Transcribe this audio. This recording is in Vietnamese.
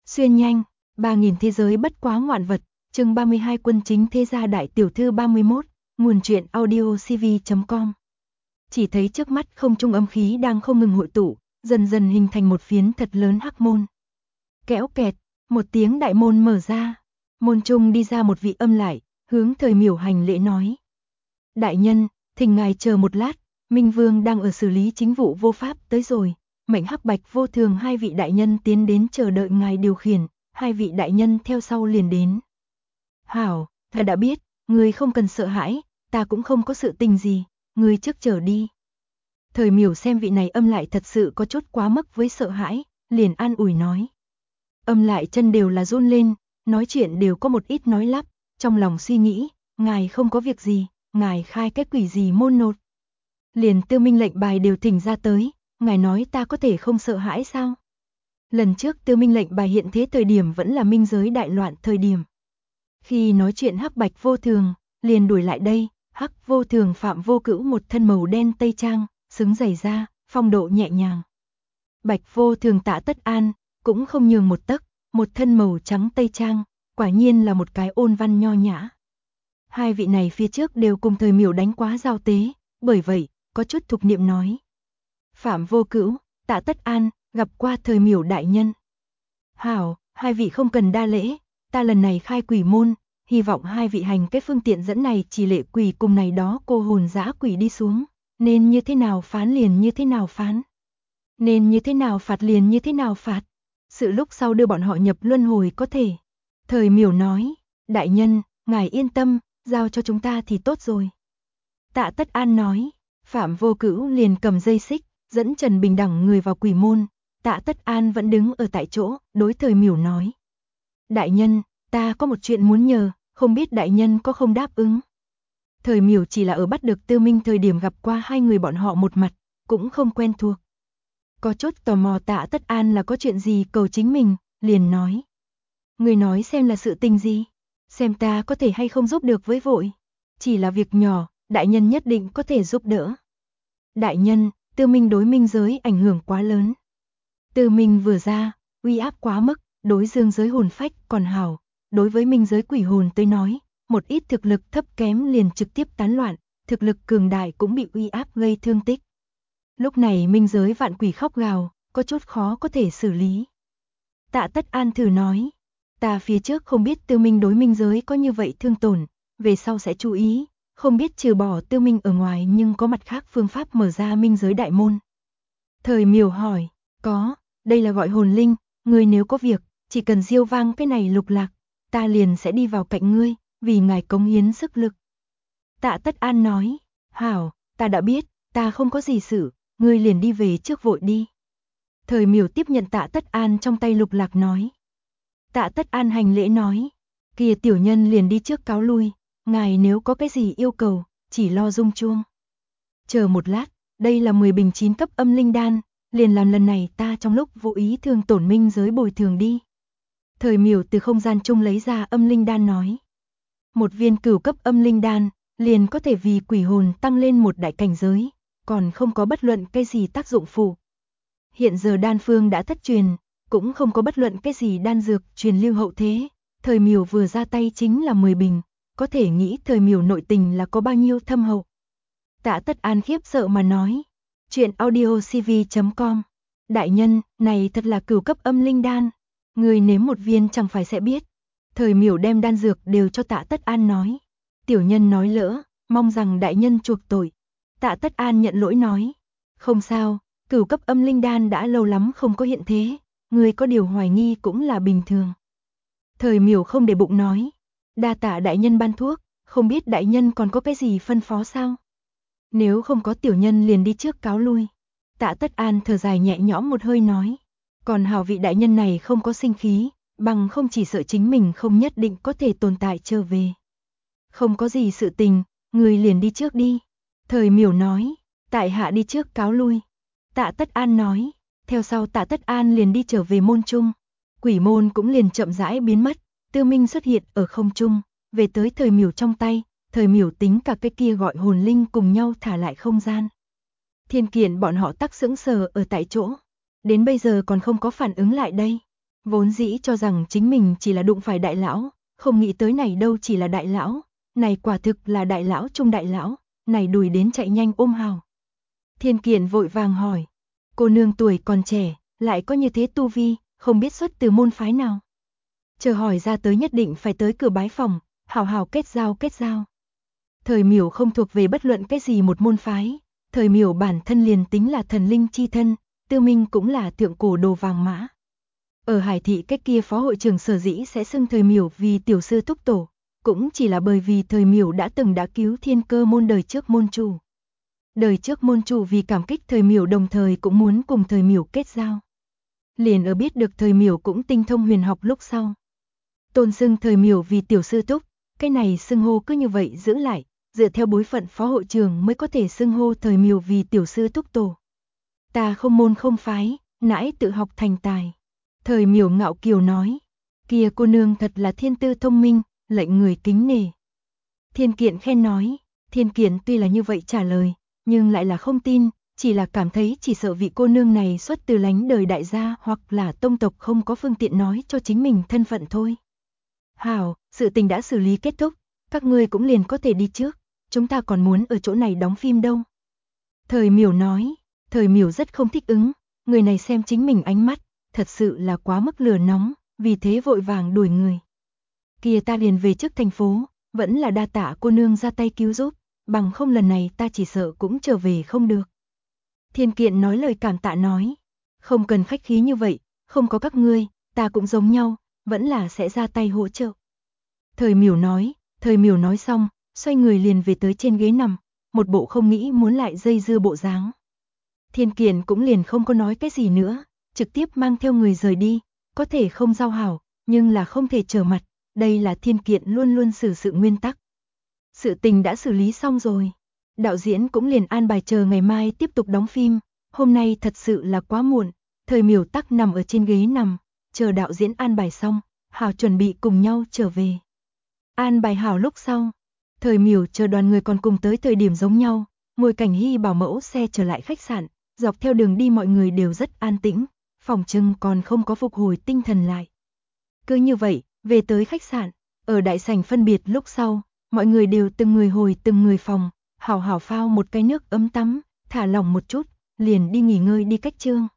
Xuyên nhanh, 3000 thế giới bất quá ngoạn vật, chương 32 quân chính thế gia đại tiểu thư 31, nguồn truyện audio cv.com. Chỉ thấy trước mắt không trung âm khí đang không ngừng hội tụ, dần dần hình thành một phiến thật lớn hắc môn. Kéo kẹt, một tiếng đại môn mở ra, môn trung đi ra một vị âm lại, hướng Thời Miểu hành lễ nói. Đại nhân, thỉnh ngài chờ một lát, Minh Vương đang ở xử lý chính vụ vô pháp tới rồi. Mệnh Hắc Bạch Vô Thường hai vị đại nhân tiến đến chờ đợi ngài điều khiển, hai vị đại nhân theo sau liền đến. Hảo, ta đã biết, ngươi không cần sợ hãi, ta cũng không có sự tình gì, ngươi trước chờ đi. Thời Miểu xem vị này âm lại thật sự có chút quá mức với sợ hãi, liền an ủi nói. Âm lại chân đều là run lên, nói chuyện đều có một ít nói lắp, trong lòng suy nghĩ, ngài không có việc gì, ngài khai cái quỷ gì môn nột. Liền Tiêu Minh lệnh bài đều thỉnh ra tới, ngài nói ta có thể không sợ hãi sao? Lần trước Tiêu Minh lệnh bài hiện thế thời điểm vẫn là minh giới đại loạn thời điểm. Khi nói chuyện Hắc Bạch Vô Thường, liền đuổi lại đây, Hắc Vô Thường Phạm Vô Cữu một thân màu đen tây trang, xứng giày da, phong độ nhẹ nhàng. Bạch Vô Thường Tạ Tất An, cũng không nhường một tấc, một thân màu trắng tây trang, quả nhiên là một cái ôn văn nho nhã. Hai vị này phía trước đều cùng Thời Miểu đánh quá giao tế, bởi vậy, có chút thục niệm nói. Phạm Vô Cữu, Tạ Tất An, gặp qua Thời Miểu đại nhân. Hảo, hai vị không cần đa lễ, ta lần này khai quỷ môn, hy vọng hai vị hành cái phương tiện dẫn này chỉ lệ quỷ cùng này đó cô hồn dã quỷ đi xuống, nên như thế nào phán liền như thế nào phán. Nên như thế nào phạt liền như thế nào phạt. Sự lúc sau đưa bọn họ nhập luân hồi có thể. Thời Miểu nói, đại nhân, ngài yên tâm, giao cho chúng ta thì tốt rồi. Tạ Tất An nói, Phạm Vô Cữu liền cầm dây xích, dẫn Trần Bình đẳng người vào quỷ môn. Tạ Tất An vẫn đứng ở tại chỗ, đối Thời Miểu nói. Đại nhân, ta có một chuyện muốn nhờ, không biết đại nhân có không đáp ứng. Thời Miểu chỉ là ở bắt được Tiêu Minh thời điểm gặp qua hai người bọn họ một mặt, cũng không quen thuộc. Có chút tò mò Tạ Tất An là có chuyện gì cầu chính mình, liền nói. Người nói xem là sự tình gì, xem ta có thể hay không giúp được với vội. Chỉ là việc nhỏ, đại nhân nhất định có thể giúp đỡ. Đại nhân, Tiêu Minh đối minh giới ảnh hưởng quá lớn. Tiêu Minh vừa ra, uy áp quá mức, đối dương giới hồn phách còn hảo, đối với minh giới quỷ hồn tới nói, một ít thực lực thấp kém liền trực tiếp tán loạn, thực lực cường đại cũng bị uy áp gây thương tích. Lúc này minh giới vạn quỷ khóc gào, có chút khó có thể xử lý. Tạ Tất An thử nói, ta phía trước không biết Tiêu Minh đối minh giới có như vậy thương tổn, về sau sẽ chú ý, không biết trừ bỏ Tiêu Minh ở ngoài nhưng có mặt khác phương pháp mở ra minh giới đại môn. Thời Miểu hỏi, có, đây là gọi hồn linh, ngươi nếu có việc, chỉ cần diêu vang cái này lục lạc, ta liền sẽ đi vào cạnh ngươi, vì ngài cống hiến sức lực. Tạ Tất An nói, hảo, ta đã biết, ta không có gì sự, ngươi liền đi về trước vội đi. Thời Miểu tiếp nhận Tạ Tất An trong tay lục lạc nói. Tạ Tất An hành lễ nói, kia tiểu nhân liền đi trước cáo lui, ngài nếu có cái gì yêu cầu, chỉ lo rung chuông. Chờ một lát, đây là 10 bình 9 cấp âm linh đan, liền làm lần này ta trong lúc vô ý thương tổn minh giới bồi thường đi. Thời Miểu từ không gian chung lấy ra âm linh đan nói. Một viên cửu cấp âm linh đan, liền có thể vì quỷ hồn tăng lên một đại cảnh giới, còn không có bất luận cái gì tác dụng phụ. Hiện giờ đan phương đã thất truyền, cũng không có bất luận cái gì đan dược truyền lưu hậu thế. Thời Miểu vừa ra tay chính là 10 bình, có thể nghĩ Thời Miểu nội tình là có bao nhiêu thâm hậu. Tạ Tất An khiếp sợ mà nói. Chuyện audio cv.com. Đại nhân, này thật là cửu cấp âm linh đan. Người nếm một viên chẳng phải sẽ biết. Thời Miểu đem đan dược đều cho Tạ Tất An nói. Tiểu nhân nói lỡ, mong rằng đại nhân chuộc tội. Tạ Tất An nhận lỗi nói. Không sao, cửu cấp âm linh đan đã lâu lắm không có hiện thế. Người có điều hoài nghi cũng là bình thường. Thời Miểu không để bụng nói. Đa tạ đại nhân ban thuốc, không biết đại nhân còn có cái gì phân phó sao? Nếu không có tiểu nhân liền đi trước cáo lui. Tạ Tất An thở dài nhẹ nhõm một hơi nói. Còn hảo vị đại nhân này không có sinh khí, bằng không chỉ sợ chính mình không nhất định có thể tồn tại trở về. Không có gì sự tình, người liền đi trước đi. Thời Miểu nói, tại hạ đi trước cáo lui. Tạ Tất An nói, theo sau Tạ Tất An liền đi trở về môn trung. Quỷ môn cũng liền chậm rãi biến mất, Tiêu Minh xuất hiện ở không trung, về tới Thời Miểu trong tay. Thời Miểu tính cả cái kia gọi hồn linh cùng nhau thả lại không gian. Thiên Kiện bọn họ tắc sững sờ ở tại chỗ, đến bây giờ còn không có phản ứng lại đây. Vốn dĩ cho rằng chính mình chỉ là đụng phải đại lão, không nghĩ tới này đâu chỉ là đại lão, này quả thực là đại lão trung đại lão, này đùi đến chạy nhanh ôm Hào. Thiên Kiện vội vàng hỏi, cô nương tuổi còn trẻ, lại có như thế tu vi, không biết xuất từ môn phái nào. Chờ hỏi ra tới nhất định phải tới cửa bái phòng, hảo hảo kết giao kết giao. Thời Miểu không thuộc về bất luận cái gì một môn phái, Thời Miểu bản thân liền tính là thần linh chi thân, Tư Minh cũng là thượng cổ đồ vàng mã. Ở Hải thị cái kia phó hội trưởng sở dĩ sẽ xưng Thời Miểu vì tiểu sư thúc tổ, cũng chỉ là bởi vì Thời Miểu đã từng đã cứu Thiên Cơ môn đời trước môn chủ. Đời trước môn chủ vì cảm kích Thời Miểu đồng thời cũng muốn cùng Thời Miểu kết giao. Liền ở biết được Thời Miểu cũng tinh thông huyền học lúc sau. Tôn xưng Thời Miểu vì tiểu sư thúc, cái này xưng hô cứ như vậy giữ lại, dựa theo bối phận phó hội trưởng mới có thể xưng hô Thời Miểu vì tiểu sư thúc tổ. Ta không môn không phái, nãi tự học thành tài. Thời Miểu ngạo kiều nói, kia cô nương thật là thiên tư thông minh, lệnh người kính nể. Thiên Kiện khen nói, Thiên Kiện tuy là như vậy trả lời, nhưng lại là không tin, chỉ là cảm thấy chỉ sợ vị cô nương này xuất từ lánh đời đại gia hoặc là tông tộc không có phương tiện nói cho chính mình thân phận thôi. Hảo, sự tình đã xử lý kết thúc, các ngươi cũng liền có thể đi trước, chúng ta còn muốn ở chỗ này đóng phim đâu. Thời Miểu nói, Thời Miểu rất không thích ứng, người này xem chính mình ánh mắt, thật sự là quá mức lửa nóng, vì thế vội vàng đuổi người. Kia ta liền về trước thành phố, vẫn là đa tạ cô nương ra tay cứu giúp, bằng không lần này ta chỉ sợ cũng trở về không được. Thiên Kiện nói lời cảm tạ nói, không cần khách khí như vậy, không có các ngươi, ta cũng giống nhau, vẫn là sẽ ra tay hỗ trợ. Thời Miểu nói xong, xoay người liền về tới trên ghế nằm, một bộ không nghĩ muốn lại dây dưa bộ dáng. Thiên Kiện cũng liền không có nói cái gì nữa, trực tiếp mang theo người rời đi, có thể không giao hảo, nhưng là không thể trở mặt, đây là Thiên Kiện luôn luôn xử sự nguyên tắc. Sự tình đã xử lý xong rồi, đạo diễn cũng liền an bài chờ ngày mai tiếp tục đóng phim, hôm nay thật sự là quá muộn, Thời Miểu tắc nằm ở trên ghế nằm, chờ đạo diễn an bài xong, hảo chuẩn bị cùng nhau trở về. An bài hảo lúc sau, Thời Miểu chờ đoàn người còn cùng tới thời điểm giống nhau, ngồi Cảnh Hy bảo mẫu xe trở lại khách sạn, dọc theo đường đi mọi người đều rất an tĩnh, phòng trưng còn không có phục hồi tinh thần lại. Cứ như vậy, về tới khách sạn, ở đại sảnh phân biệt lúc sau, mọi người đều từng người hồi từng người phòng, hảo hảo phao một cái nước ấm tắm, thả lỏng một chút, liền đi nghỉ ngơi đi cách trương.